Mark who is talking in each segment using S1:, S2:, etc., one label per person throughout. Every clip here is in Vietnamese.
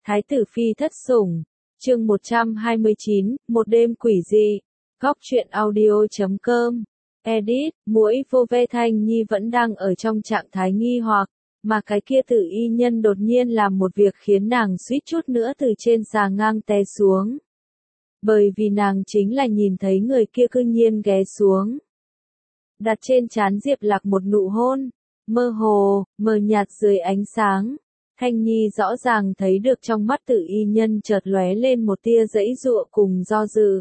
S1: Thái tử phi thất sủng, chương 129, một đêm quỷ dị. Góc truyện audio.com. Edit, muỗi vô ve Thanh Nhi vẫn đang ở trong trạng thái nghi hoặc, mà cái kia tử y nhân đột nhiên làm một việc khiến nàng suýt chút nữa từ trên xà ngang té xuống. Bởi vì nàng chính là nhìn thấy người kia cư nhiên ghé xuống. Đặt trên trán Diệp Lạc một nụ hôn, mơ hồ, mờ nhạt dưới ánh sáng. Thanh Nhi rõ ràng thấy được trong mắt tử y nhân chợt lóe lên một tia giãy giụa cùng do dự.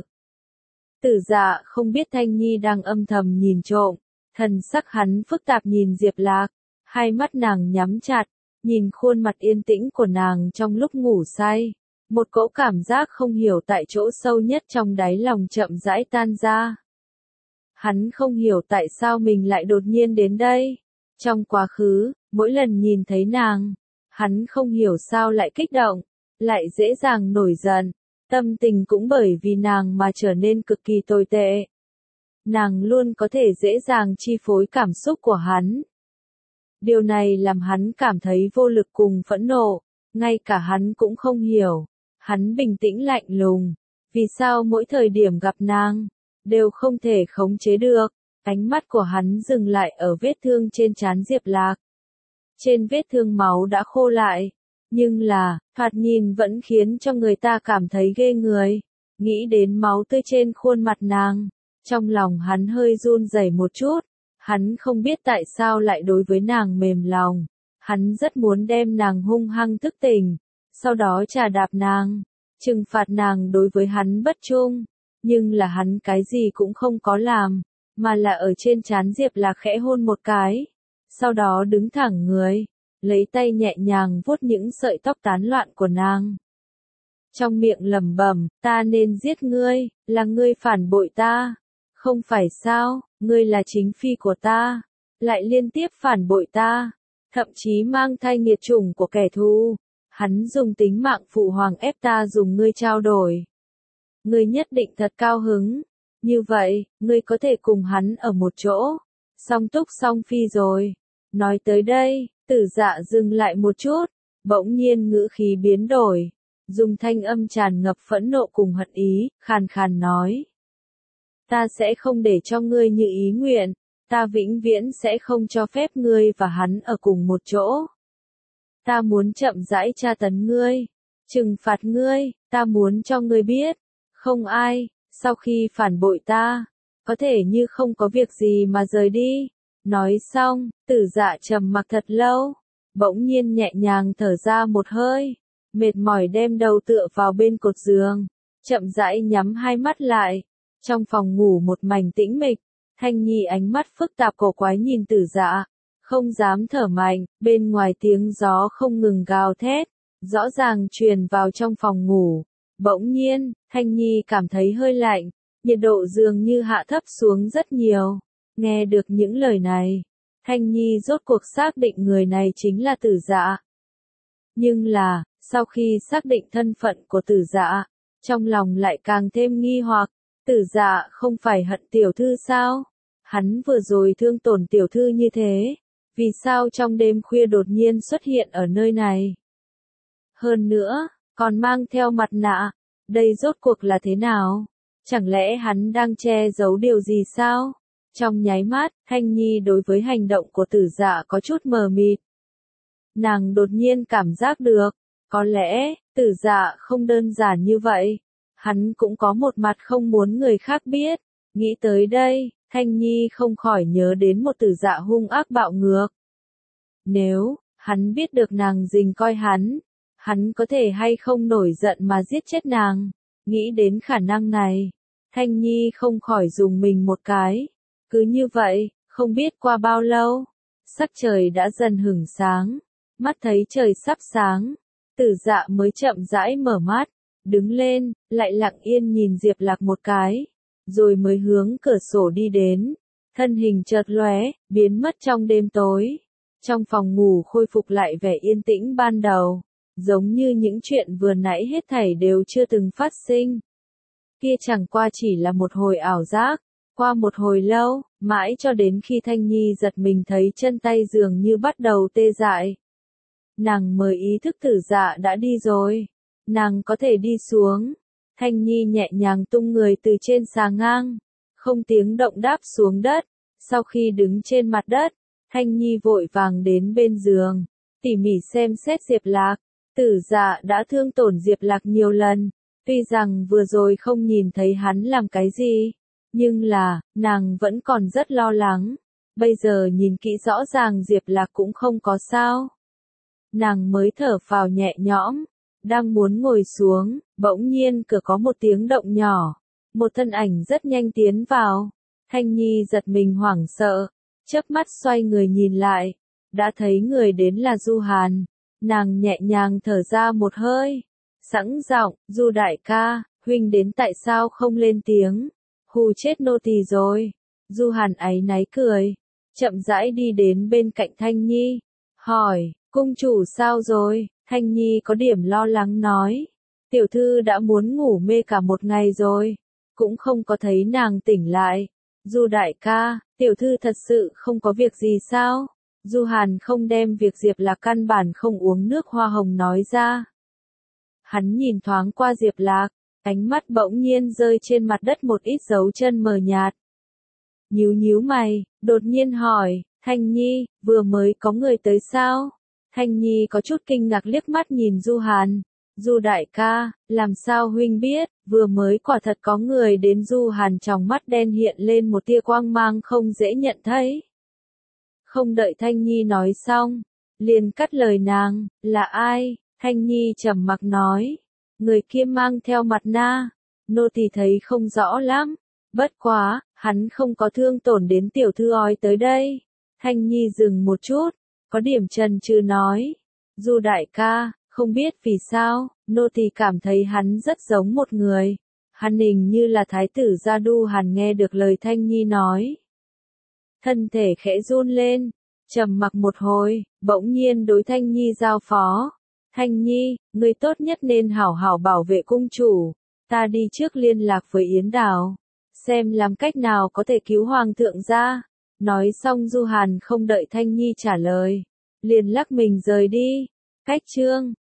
S1: Tử Dạ không biết Thanh Nhi đang âm thầm nhìn trộm, thần sắc hắn phức tạp nhìn Diệp Lạc, hai mắt nàng nhắm chặt, nhìn khuôn mặt yên tĩnh của nàng trong lúc ngủ say. Một cỗ cảm giác không hiểu tại chỗ sâu nhất trong đáy lòng chậm rãi tan ra. Hắn không hiểu tại sao mình lại đột nhiên đến đây. Trong quá khứ, mỗi lần nhìn thấy nàng, hắn không hiểu sao lại kích động, lại dễ dàng nổi giận, tâm tình cũng bởi vì nàng mà trở nên cực kỳ tồi tệ. Nàng luôn có thể dễ dàng chi phối cảm xúc của hắn. Điều này làm hắn cảm thấy vô lực cùng phẫn nộ, ngay cả hắn cũng không hiểu. Hắn bình tĩnh lạnh lùng, vì sao mỗi thời điểm gặp nàng, đều không thể khống chế được. Ánh mắt của hắn dừng lại ở vết thương trên trán Diệp Lạc. Trên vết thương máu đã khô lại, nhưng là, thoạt nhìn vẫn khiến cho người ta cảm thấy ghê người. Nghĩ đến máu tươi trên khuôn mặt nàng, trong lòng hắn hơi run rẩy một chút. Hắn không biết tại sao lại đối với nàng mềm lòng. Hắn rất muốn đem nàng hung hăng thức tỉnh, sau đó trà đạp nàng, trừng phạt nàng đối với hắn bất trung. Nhưng là hắn cái gì cũng không có làm, mà là ở trên trán Diệp Lạc khẽ hôn một cái. Sau đó đứng thẳng người, lấy tay nhẹ nhàng vuốt những sợi tóc tán loạn của nàng. Trong miệng lẩm bẩm, ta nên giết ngươi, là ngươi phản bội ta. Không phải sao, ngươi là chính phi của ta, lại liên tiếp phản bội ta, thậm chí mang thai nghiệt chủng của kẻ thù. Hắn dùng tính mạng phụ hoàng ép ta dùng ngươi trao đổi. Ngươi nhất định thật cao hứng. Như vậy, ngươi có thể cùng hắn ở một chỗ. Song túc song phi rồi. Nói tới đây, Tử Dạ dừng lại một chút, bỗng nhiên ngữ khí biến đổi. Dùng thanh âm tràn ngập phẫn nộ cùng hận ý, khàn khàn nói. Ta sẽ không để cho ngươi như ý nguyện. Ta vĩnh viễn sẽ không cho phép ngươi và hắn ở cùng một chỗ. Ta muốn chậm rãi tra tấn ngươi, trừng phạt ngươi, ta muốn cho ngươi biết, không ai, sau khi phản bội ta, có thể như không có việc gì mà rời đi. Nói xong, Tử Dạ trầm mặc thật lâu, bỗng nhiên nhẹ nhàng thở ra một hơi, mệt mỏi đem đầu tựa vào bên cột giường, chậm rãi nhắm hai mắt lại. Trong phòng ngủ một mảnh tĩnh mịch, Thanh Nhi ánh mắt phức tạp cổ quái nhìn Tử Dạ. Không dám thở mạnh, bên ngoài tiếng gió không ngừng gào thét, rõ ràng truyền vào trong phòng ngủ. Bỗng nhiên, Thanh Nhi cảm thấy hơi lạnh, nhiệt độ dường như hạ thấp xuống rất nhiều. Nghe được những lời này, Thanh Nhi rốt cuộc xác định người này chính là Tử Dạ. Nhưng là, sau khi xác định thân phận của Tử Dạ, trong lòng lại càng thêm nghi hoặc, Tử Dạ không phải hận tiểu thư sao? Hắn vừa rồi thương tổn tiểu thư như thế. Vì sao trong đêm khuya đột nhiên xuất hiện ở nơi này? Hơn nữa, còn mang theo mặt nạ, đây rốt cuộc là thế nào? Chẳng lẽ hắn đang che giấu điều gì sao? Trong nháy mắt, Thanh Nhi đối với hành động của Tử Dạ có chút mờ mịt. Nàng đột nhiên cảm giác được, có lẽ, Tử Dạ không đơn giản như vậy. Hắn cũng có một mặt không muốn người khác biết. Nghĩ tới đây, Thanh Nhi không khỏi nhớ đến một Tử Dạ hung ác bạo ngược. Nếu, hắn biết được nàng dình coi hắn có thể hay không nổi giận mà giết chết nàng. Nghĩ đến khả năng này, Thanh Nhi không khỏi dùng mình một cái. Cứ như vậy, không biết qua bao lâu, sắc trời đã dần hửng sáng, mắt thấy trời sắp sáng, Tử Dạ mới chậm rãi mở mắt, đứng lên, lại lặng yên nhìn Diệp Lạc một cái. Rồi mới hướng cửa sổ đi đến, thân hình chợt lóe, biến mất trong đêm tối. Trong phòng ngủ khôi phục lại vẻ yên tĩnh ban đầu, giống như những chuyện vừa nãy hết thảy đều chưa từng phát sinh. Kia chẳng qua chỉ là một hồi ảo giác, qua một hồi lâu, mãi cho đến khi Thanh Nhi giật mình thấy chân tay dường như bắt đầu tê dại. Nàng mới ý thức Tử Dạ đã đi rồi. nàng có thể đi xuống. Thanh Nhi nhẹ nhàng tung người từ trên xà ngang, không tiếng động đáp xuống đất. Sau khi đứng trên mặt đất, Thanh Nhi vội vàng đến bên giường, tỉ mỉ xem xét Diệp Lạc. Tử Dạ đã thương tổn Diệp Lạc nhiều lần, tuy rằng vừa rồi không nhìn thấy hắn làm cái gì, nhưng là, nàng vẫn còn rất lo lắng. Bây giờ nhìn kỹ rõ ràng Diệp Lạc cũng không có sao. Nàng mới thở phào nhẹ nhõm, đang muốn ngồi xuống, bỗng nhiên cửa có một tiếng động nhỏ. Một thân ảnh rất nhanh tiến vào. Thanh Nhi giật mình hoảng sợ, chớp mắt xoay người nhìn lại, đã thấy người đến là Du Hàn. Nàng nhẹ nhàng thở ra một hơi, sẵn giọng, Du đại ca, huynh đến tại sao không lên tiếng, hù chết nô tỳ rồi. Du Hàn áy náy cười, chậm rãi đi đến bên cạnh Thanh Nhi, hỏi, cung chủ sao rồi? Thanh Nhi có điểm lo lắng nói, tiểu thư đã muốn ngủ mê cả một ngày rồi, cũng không có thấy nàng tỉnh lại. Du đại ca, tiểu thư thật sự không có việc gì sao? Du Hàn không đem việc Diệp Lạc căn bản không uống nước hoa hồng nói ra. Hắn nhìn thoáng qua Diệp Lạc, ánh mắt bỗng nhiên rơi trên mặt đất một ít dấu chân mờ nhạt. Nhíu nhíu mày, đột nhiên hỏi, Thanh Nhi, vừa mới có người tới sao? Thanh Nhi có chút kinh ngạc liếc mắt nhìn Du Hàn. Du đại ca, làm sao huynh biết, vừa mới quả thật có người đến. Du Hàn trong mắt đen hiện lên một tia quang mang không dễ nhận thấy. Không đợi Thanh Nhi nói xong, liền cắt lời nàng, là ai? Thanh Nhi trầm mặc nói, người kia mang theo mặt nạ, nô tỳ thấy không rõ lắm, bất quá, hắn không có thương tổn đến tiểu thư ói tới đây. Thanh Nhi dừng một chút, có điểm chần chừ nói, Du đại ca, không biết vì sao, nô tỳ cảm thấy hắn rất giống một người. Hắn hình như là thái tử Gia Du Hàn nghe được lời Thanh Nhi nói. Thân thể khẽ run lên, trầm mặc một hồi, bỗng nhiên đối Thanh Nhi giao phó. Thanh Nhi, ngươi tốt nhất nên hảo hảo bảo vệ cung chủ, ta đi trước liên lạc với Yến Đào, xem làm cách nào có thể cứu hoàng thượng ra. Nói xong Du Hàn không đợi Thanh Nhi trả lời, liền lắc mình rời đi. Cách chương